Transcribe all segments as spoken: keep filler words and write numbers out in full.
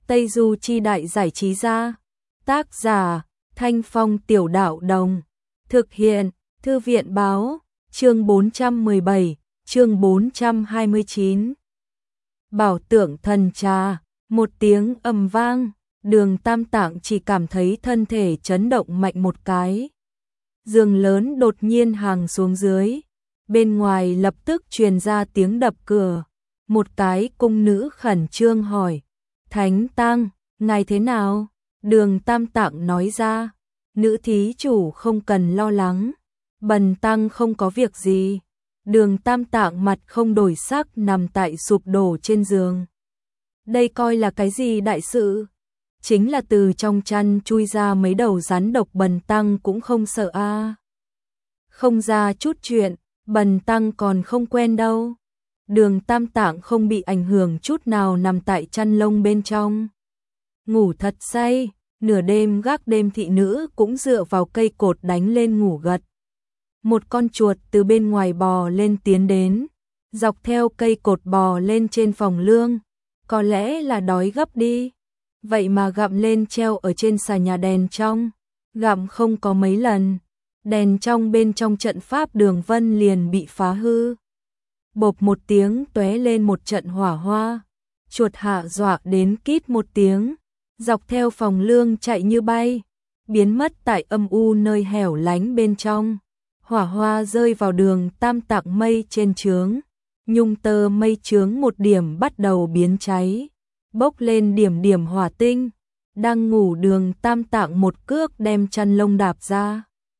Tây Du Chi Đại Giải Trí Gia. Tác giả Thanh Phong Tiểu Đạo Đồng. Thực hiện Thư viện Báo. Chương bốn trăm mười bảy, chương bốn trăm hai mươi chín. Bảo tượng thần trà. Một tiếng ầm vang, Đường Tam Tạng chỉ cảm thấy thân thể chấn động mạnh một cái. Giường lớn đột nhiên hàng xuống dưới. Bên ngoài lập tức truyền ra tiếng đập cửa. Một cái cung nữ khẩn trương hỏi: Thánh Tăng, ngài thế nào? Đường Tam Tạng nói ra: Nữ thí chủ không cần lo lắng, bần tăng không có việc gì. Đường Tam Tạng mặt không đổi sắc nằm tại sụp đổ trên giường. Đây coi là cái gì đại sự? Chính là từ trong chăn chui ra mấy đầu rắn độc, bần tăng cũng không sợ a. À. Không ra chút chuyện, bần tăng còn không quen đâu. Đường Tam Tạng không bị ảnh hưởng chút nào, nằm tại chăn lông bên trong. Ngủ thật say, nửa đêm gác đêm thị nữ cũng dựa vào cây cột đánh lên ngủ gật. Một con chuột từ bên ngoài bò lên tiến đến, dọc theo cây cột bò lên trên phòng lương. Có lẽ là đói gấp đi, vậy mà gặm lên treo ở trên xà nhà đèn trong. Gặm không có mấy lần, đèn trong bên trong trận pháp đường vân liền bị phá hư. Bộp một tiếng tóe lên một trận hỏa hoa. Chuột hạ dọa đến kít một tiếng, dọc theo phòng lương chạy như bay, biến mất tại âm u nơi hẻo lánh bên trong. Hỏa hoa rơi vào Đường Tam Tạng mây trên trướng, nhung tơ mây trướng một điểm bắt đầu biến cháy, bốc lên điểm điểm hỏa tinh. Đang ngủ Đường Tam Tạng một cước đem chăn lông đạp ra,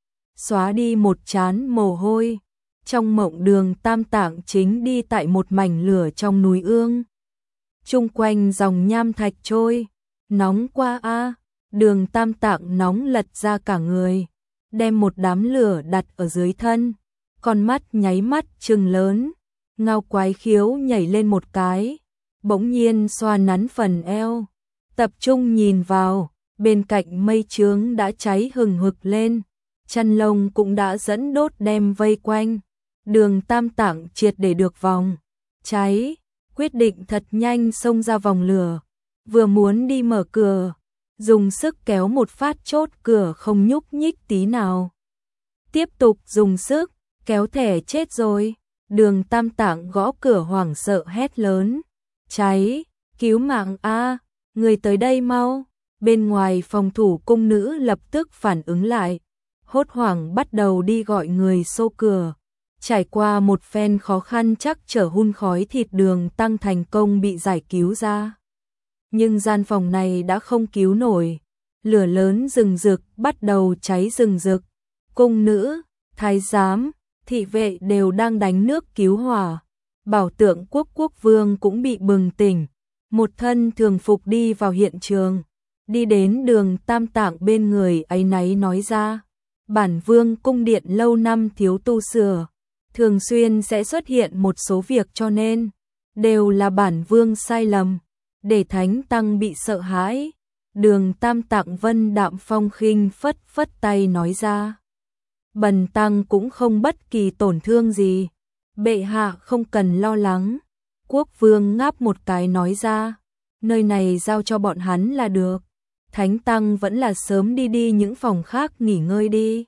xóa đi một trán mồ hôi. Trong mộng Đường Tam Tạng chính đi tại một mảnh lửa trong núi ương. Chung quanh dòng nham thạch trôi, nóng qua a. À. Đường Tam Tạng nóng lật ra cả người, đem một đám lửa đặt ở dưới thân, con mắt nháy mắt trừng lớn, ngao quái khiếu nhảy lên một cái, bỗng nhiên xoa nắn phần eo, tập trung nhìn vào, bên cạnh mây trướng đã cháy hừng hực lên, chăn lông cũng đã dẫn đốt đem vây quanh. Đường Tam Tạng triệt để được vòng cháy, quyết định thật nhanh xông ra vòng lửa, vừa muốn đi mở cửa, dùng sức kéo một phát chốt cửa không nhúc nhích tí nào. Tiếp tục dùng sức, kéo thẻ chết rồi. Đường Tam Tạng gõ cửa hoảng sợ hét lớn: Cháy, cứu mạng a, người tới đây mau. Bên ngoài phòng thủ cung nữ lập tức phản ứng lại, hốt hoảng bắt đầu đi gọi người xô cửa. Trải qua một phen khó khăn chắc trở hun khói thịt, Đường Tăng thành công bị giải cứu ra. Nhưng gian phòng này đã không cứu nổi, lửa lớn rừng rực bắt đầu cháy rừng rực. Cung nữ, thái giám, thị vệ đều đang đánh nước cứu hỏa. Bảo tượng quốc quốc vương cũng bị bừng tỉnh, một thân thường phục đi vào hiện trường, đi đến Đường Tam Tạng bên người áy náy nói ra: Bản vương cung điện lâu năm thiếu tu sửa, thường xuyên sẽ xuất hiện một số việc, cho nên đều là bản vương sai lầm, để Thánh Tăng bị sợ hãi. Đường Tam Tạng vân đạm phong khinh phất phất tay nói ra: Bần tăng cũng không bất kỳ tổn thương gì, bệ hạ không cần lo lắng. Quốc vương ngáp một cái nói ra: Nơi này giao cho bọn hắn là được, Thánh Tăng vẫn là sớm đi đi những phòng khác nghỉ ngơi đi.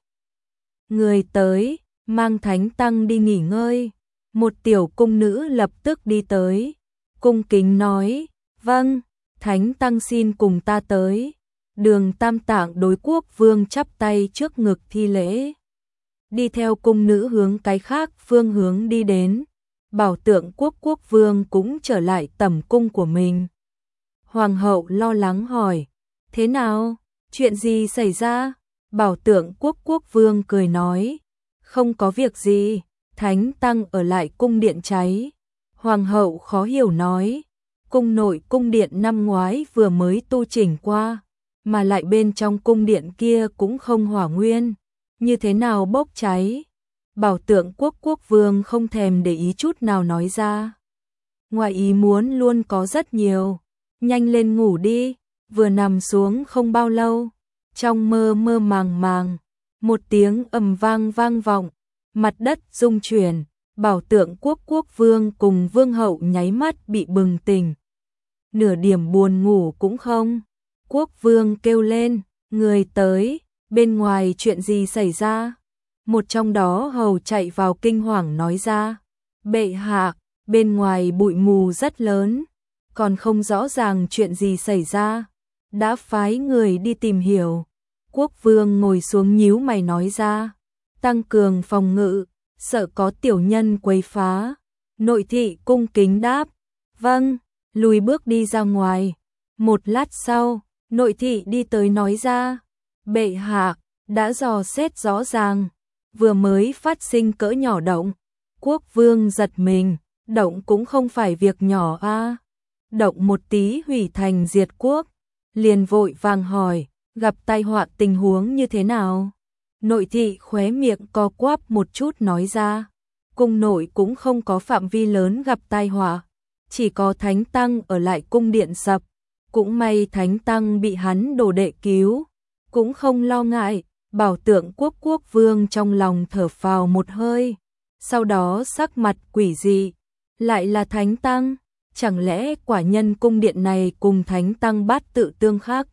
Người tới, mang Thánh Tăng đi nghỉ ngơi. Một tiểu cung nữ lập tức đi tới, cung kính nói: Vâng, Thánh Tăng xin cùng ta tới. Đường Tam Tạng đối quốc vương chắp tay trước ngực thi lễ, đi theo cung nữ hướng cái khác phương hướng đi đến. Bảo tượng quốc quốc vương cũng trở lại tẩm cung của mình. Hoàng hậu lo lắng hỏi: Thế nào? Chuyện gì xảy ra? Bảo tượng quốc quốc vương cười nói: Không có việc gì, Thánh Tăng ở lại cung điện cháy. Hoàng hậu khó hiểu nói: Cung nội cung điện năm ngoái vừa mới tu chỉnh qua, mà lại bên trong cung điện kia cũng không hỏa nguyên, như thế nào bốc cháy? Bảo tượng quốc quốc vương không thèm để ý chút nào nói ra: Ngoài ý muốn luôn có rất nhiều, nhanh lên ngủ đi. Vừa nằm xuống không bao lâu, trong mơ mơ màng màng, một tiếng ầm vang vang vọng, mặt đất rung chuyển. Bảo tượng quốc quốc vương cùng vương hậu nháy mắt bị bừng tỉnh. nửa điểm buồn ngủ cũng không. Quốc vương kêu lên, người tới, bên ngoài chuyện gì xảy ra? Một trong đó hầu chạy vào kinh hoàng nói ra, bệ hạ, bên ngoài bụi mù rất lớn, còn không rõ ràng chuyện gì xảy ra, đã phái người đi tìm hiểu. Quốc vương ngồi xuống nhíu mày nói ra, tăng cường phòng ngự, sợ có tiểu nhân quấy phá. Nội thị cung kính đáp, vâng, lùi bước đi ra ngoài. Một lát sau, nội thị đi tới nói ra, bệ hạ, đã dò xét rõ ràng, vừa mới phát sinh cỡ nhỏ động. Quốc vương giật mình, động cũng không phải việc nhỏ a, động một tí hủy thành diệt quốc. Liền vội vàng hỏi, gặp tai họa tình huống như thế nào? Nội thị khóe miệng co quắp một chút nói ra, cung nội cũng không có phạm vi lớn gặp tai họa, chỉ có thánh tăng ở lại cung điện sập, cũng may thánh tăng bị hắn đồ đệ cứu, cũng không lo ngại. Bảo tượng quốc quốc vương trong lòng thở phào một hơi, sau đó sắc mặt quỷ dị, lại là thánh tăng, chẳng lẽ quả nhân cung điện này cùng thánh tăng bát tự tương khắc?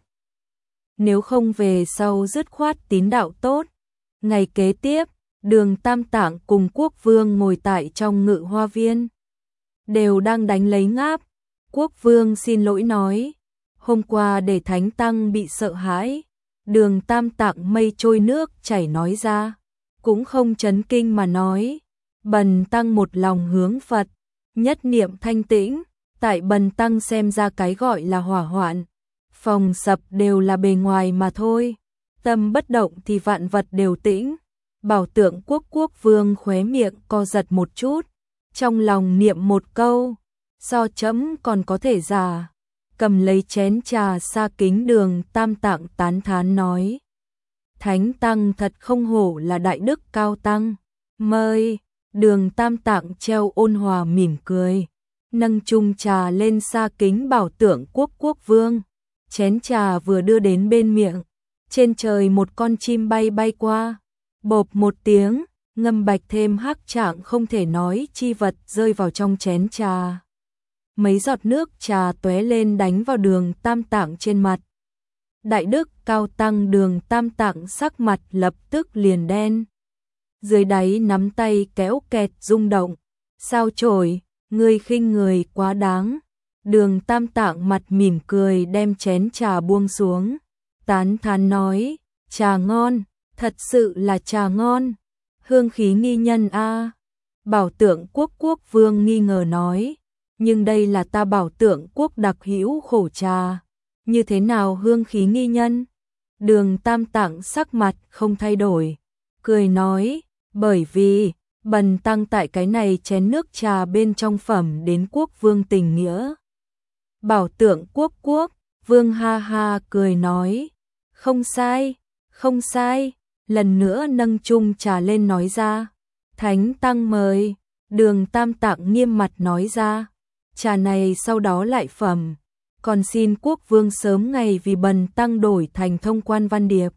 Nếu không về sau dứt khoát tín đạo tốt. Ngày kế tiếp, Đường Tam Tạng cùng quốc vương ngồi tại trong ngự hoa viên, đều đang đánh lấy ngáp. Quốc vương xin lỗi nói, hôm qua để thánh tăng bị sợ hãi. Đường Tam Tạng mây trôi nước chảy nói ra, cũng không chấn kinh mà nói, bần tăng một lòng hướng Phật, nhất niệm thanh tĩnh, tại bần tăng xem ra cái gọi là hỏa hoạn, phòng sập đều là bề ngoài mà thôi, tâm bất động thì vạn vật đều tĩnh. Bảo tượng quốc quốc vương khóe miệng co giật một chút, trong lòng niệm một câu, so chấm còn có thể già. Cầm lấy chén trà xa kính Đường Tam Tạng tán thán nói, thánh tăng thật không hổ là đại đức cao tăng, mời. Đường Tam Tạng treo ôn hòa mỉm cười, nâng chung trà lên xa kính bảo tượng quốc quốc vương. Chén trà vừa đưa đến bên miệng, trên trời một con chim bay bay qua, bộp một tiếng, ngâm bạch thêm hắc trạng không thể nói chi vật rơi vào trong chén trà. Mấy giọt nước trà tóe lên đánh vào Đường Tam Tạng trên mặt. Đại đức cao tăng Đường Tam Tạng sắc mặt lập tức liền đen. Dưới đáy nắm tay kéo kẹt rung động. Sao chổi, ngươi khinh người quá đáng. Đường Tam Tạng mặt mỉm cười đem chén trà buông xuống. Tán thán nói, trà ngon, thật sự là trà ngon. Hương khí nghi nhân a. Bảo tượng quốc quốc vương nghi ngờ nói, nhưng đây là ta bảo tượng quốc đặc hữu khổ trà, như thế nào hương khí nghi nhân? Đường Tam Tạng sắc mặt không thay đổi, cười nói, bởi vì bần tăng tại cái này chén nước trà bên trong phẩm đến quốc vương tình nghĩa. Bảo tượng quốc quốc vương ha ha cười nói, không sai, không sai, lần nữa nâng chung trà lên nói ra, thánh tăng mời. Đường Tam Tạng nghiêm mặt nói ra, trà này sau đó lại phẩm, còn xin quốc vương sớm ngày vì bần tăng đổi thành thông quan văn điệp.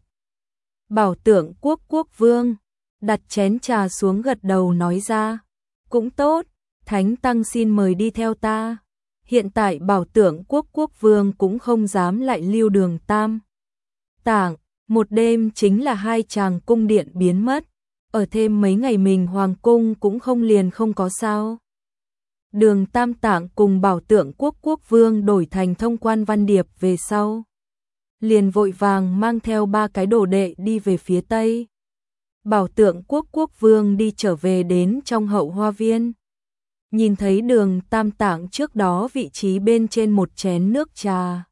Bảo tượng quốc quốc vương đặt chén trà xuống gật đầu nói ra, cũng tốt, thánh tăng xin mời đi theo ta. Hiện tại bảo tượng quốc quốc vương cũng không dám lại lưu Đường Tam Tạng, một đêm chính là hai chàng cung điện biến mất, ở thêm mấy ngày mình hoàng cung cũng không liền không có sao. Đường Tam Tạng cùng bảo tượng quốc quốc vương đổi thành thông quan văn điệp về sau, liền vội vàng mang theo ba cái đồ đệ đi về phía tây. Bảo tượng quốc quốc vương đi trở về đến trong hậu hoa viên, nhìn thấy Đường Tam Tạng trước đó vị trí bên trên một chén nước trà,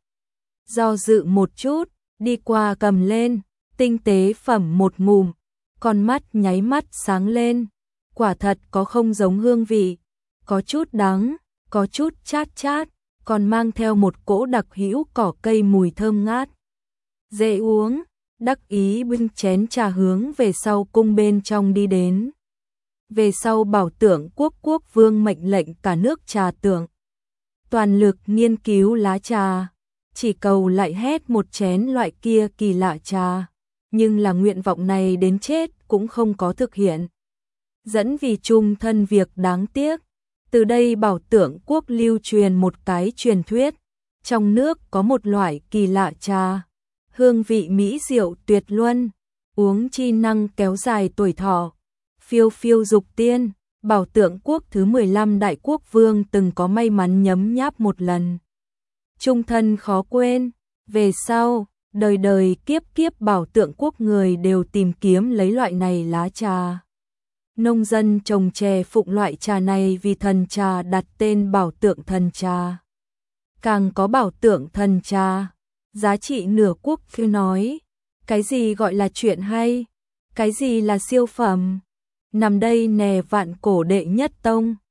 do dự một chút, đi qua cầm lên, tinh tế phẩm một ngụm, con mắt nháy mắt sáng lên, quả thật có không giống hương vị, có chút đắng, có chút chát chát, còn mang theo một cỗ đặc hữu cỏ cây mùi thơm ngát. Dễ uống, đắc ý bưng chén trà hướng về sau cung bên trong đi đến. Về sau bảo tượng quốc quốc vương mệnh lệnh cả nước trà tượng toàn lực nghiên cứu lá trà, chỉ cầu lại hét một chén loại kia kỳ lạ trà, nhưng là nguyện vọng này đến chết cũng không có thực hiện. Dẫn vì chung thân việc đáng tiếc, từ đây bảo tượng quốc lưu truyền một cái truyền thuyết, Trong nước có một loại kỳ lạ trà, hương vị mỹ diệu tuyệt luân, uống chi năng kéo dài tuổi thọ. Phiêu phiêu dục tiên, Bảo Tượng quốc thứ mười lăm Đại Quốc Vương từng có may mắn nhấm nháp một lần. Trung thân khó quên, về sau, đời đời kiếp kiếp Bảo Tượng quốc người đều tìm kiếm lấy loại này lá trà. Nông dân trồng chè phụng loại trà này vì thần trà đặt tên Bảo Tượng thần trà. Càng có Bảo Tượng thần trà, giá trị nửa quốc phiêu nói. Cái gì gọi là chuyện hay? Cái gì là siêu phẩm? Nằm đây nè vạn cổ đệ nhất tông.